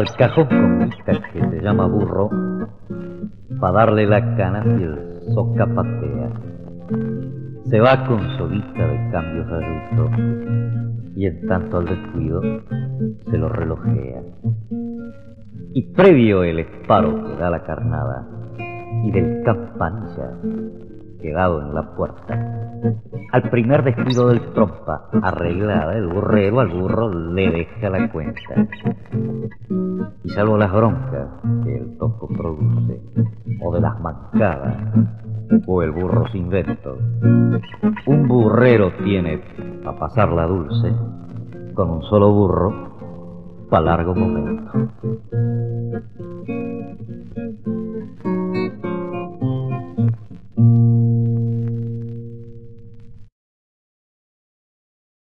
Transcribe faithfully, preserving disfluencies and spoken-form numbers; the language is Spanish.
al cajón con mica que se llama burro, pa' darle la cana si el soca patea. Se va con soguita de cambio rayuto y en tanto al descuido se lo relojea. Y previo el esparo que da la carnada y del campanilla quedado en la puerta, al primer descuido del trompa arreglada, el burrero al burro le deja la cuenta. Y salvo las broncas que el toco produce, o de las mancadas, o el burro sin vento, un burrero tiene pa' pasarla dulce con un solo burro pa' largo momento.